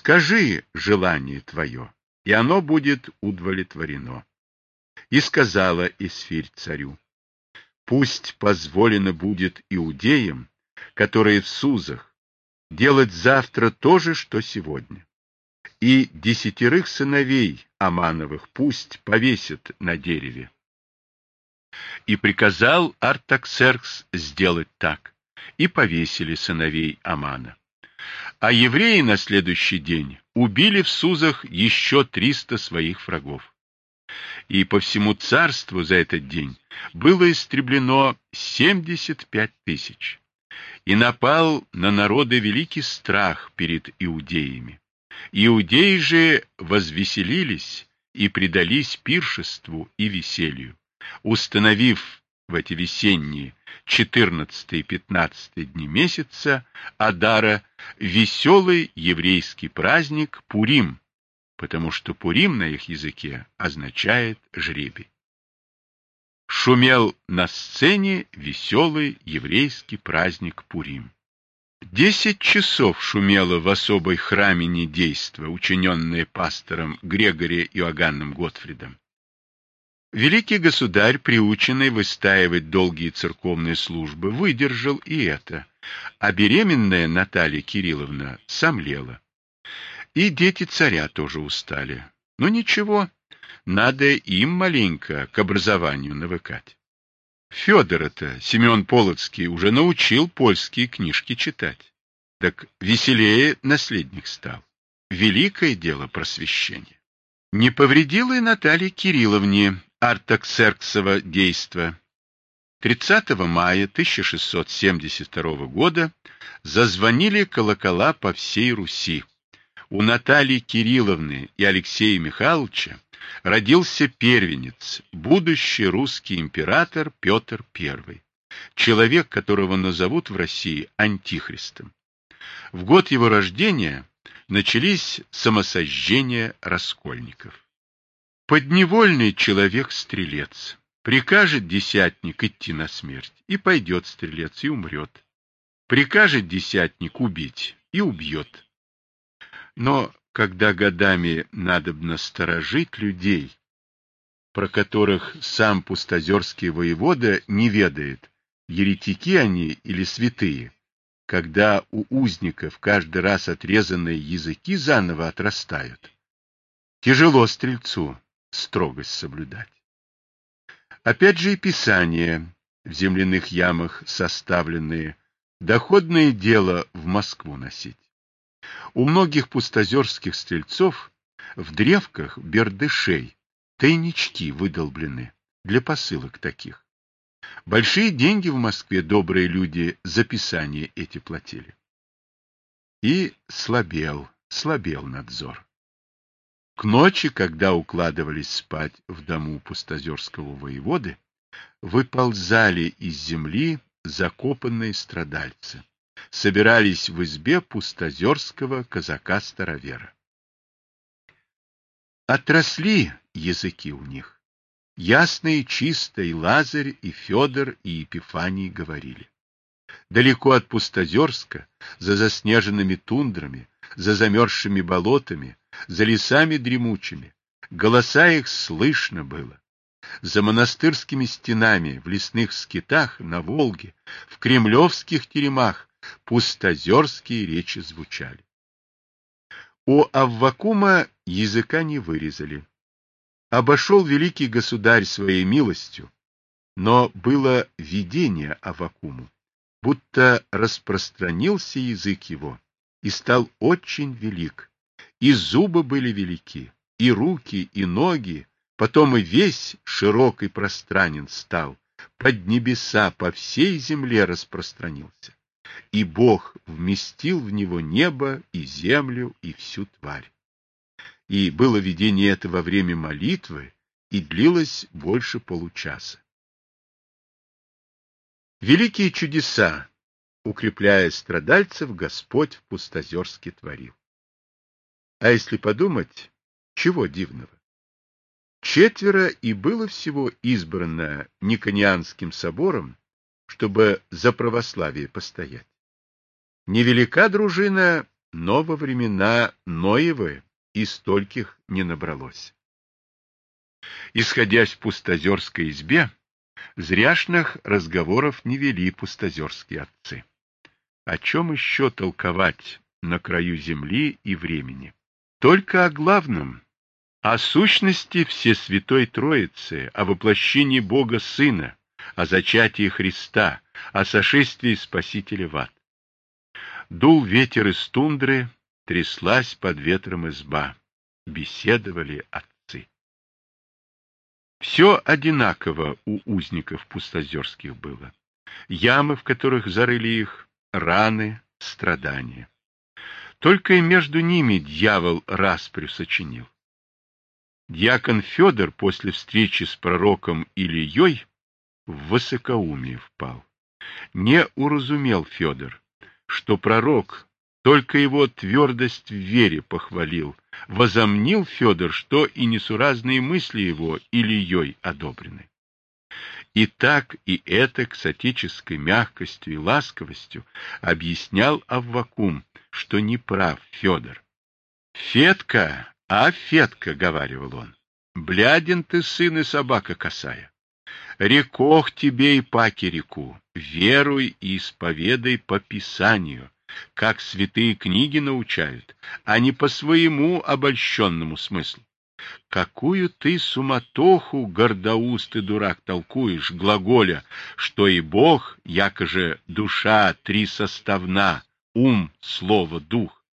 скажи желание твое, и оно будет удовлетворено. И сказала Эсфирь царю: пусть позволено будет иудеям, которые в Сузах, делать завтра то же, что сегодня. И 10 сыновей Амановых пусть повесят на дереве. И приказал Артаксеркс сделать так, и повесили сыновей Амана. А евреи на следующий день убили в Сузах еще 300 своих врагов. И по всему царству за этот день было истреблено 75 тысяч. И напал на народы великий страх перед иудеями. Иудеи же возвеселились и предались пиршеству и веселью, установив в эти весенние 14 и 15 дни месяца Адара веселый еврейский праздник Пурим, потому что Пурим на их языке означает жребий. Шумел на сцене веселый еврейский праздник Пурим. 10 часов шумело в особой храмине действо, учиненное пастором Грегоре Иоганном Готфридом. Великий государь, приученный выстаивать долгие церковные службы, выдержал и это, а беременная Наталья Кирилловна сомлела. И дети царя тоже устали. Но ничего, надо им маленько к образованию навыкать. Федора-то Семен Полоцкий уже научил польские книжки читать. Так веселее наследник стал. Великое дело просвещения. Не повредило и Наталье Кирилловне Артаксерксово действо. 30 мая 1672 года зазвонили колокола по всей Руси. У Натальи Кирилловны и Алексея Михайловича родился первенец, будущий русский император Петр I, человек, которого назовут в России антихристом. В год его рождения начались самосожжения раскольников. Подневольный человек-стрелец. Прикажет десятник идти на смерть, и пойдет стрелец, и умрет. Прикажет десятник убить, и убьет. Но когда годами надобно сторожить людей, про которых сам пустозерский воевода не ведает, еретики они или святые, когда у узников каждый раз отрезанные языки заново отрастают, тяжело стрельцу строгость соблюдать. Опять же и писания в земляных ямах составленные, доходное дело в Москву носить. У многих пустозерских стрельцов в древках бердышей тайнички выдолблены для посылок таких. Большие деньги в Москве добрые люди за писания эти платили. И слабел надзор. К ночи, когда укладывались спать в дому пустозерского воеводы, выползали из земли закопанные страдальцы. Собирались в избе пустозерского казака-старовера. Отросли языки у них. Ясно и чисто и Лазарь, и Федор, и Епифаний говорили. Далеко от Пустозерска, за заснеженными тундрами, за замерзшими болотами, за лесами дремучими, голоса их слышно было. За монастырскими стенами, в лесных скитах, на Волге, в кремлевских теремах пустозерские речи звучали. У Аввакума языка не вырезали. Обошел великий государь своей милостью, но было видение Аввакуму, будто распространился язык его и стал очень велик, и зубы были велики, и руки, и ноги, потом и весь широк и пространен стал, под небеса по всей земле распространился. И Бог вместил в него небо и землю и всю тварь. И было видение это во время молитвы, и длилось больше получаса. Великие чудеса, укрепляя страдальцев, Господь в Пустозерске творил. А если подумать, чего дивного? 4 и было всего избрано Никонианским собором, чтобы за православие постоять. Невелика дружина но во времена Ноевы и стольких не набралось. Исходясь в пустозерской избе, зряшных разговоров не вели пустозерские отцы. О чем еще толковать на краю земли и времени? Только о главном, о сущности Всесвятой Троицы, о воплощении Бога Сына, о зачатии Христа, о сошествии Спасителя в ад. Дул ветер из тундры, тряслась под ветром изба. Беседовали отцы. Все одинаково у узников пустозерских было. Ямы, в которых зарыли их, раны, страдания. Только и между ними дьявол распрю сочинил. Дьякон Федор после встречи с пророком Илией в высокоумие впал. Не уразумел Федор, что пророк только его твердость в вере похвалил. Возомнил Федор, что и несуразные мысли его Илией одобрены. И так, и этак с отеческой мягкостью и ласковостью объяснял Аввакум, что не прав Федор. «Федка, Федка, — говаривал он, — бляден ты, сын и собака косая. Рекох тебе и паки реку, веруй и исповедай по Писанию, как святые книги научают, а не по своему обольщенному смыслу. Какую ты суматоху, гордоустый дурак, толкуешь, глаголя, что и Бог, якоже душа трисоставна, ум, слово, дух.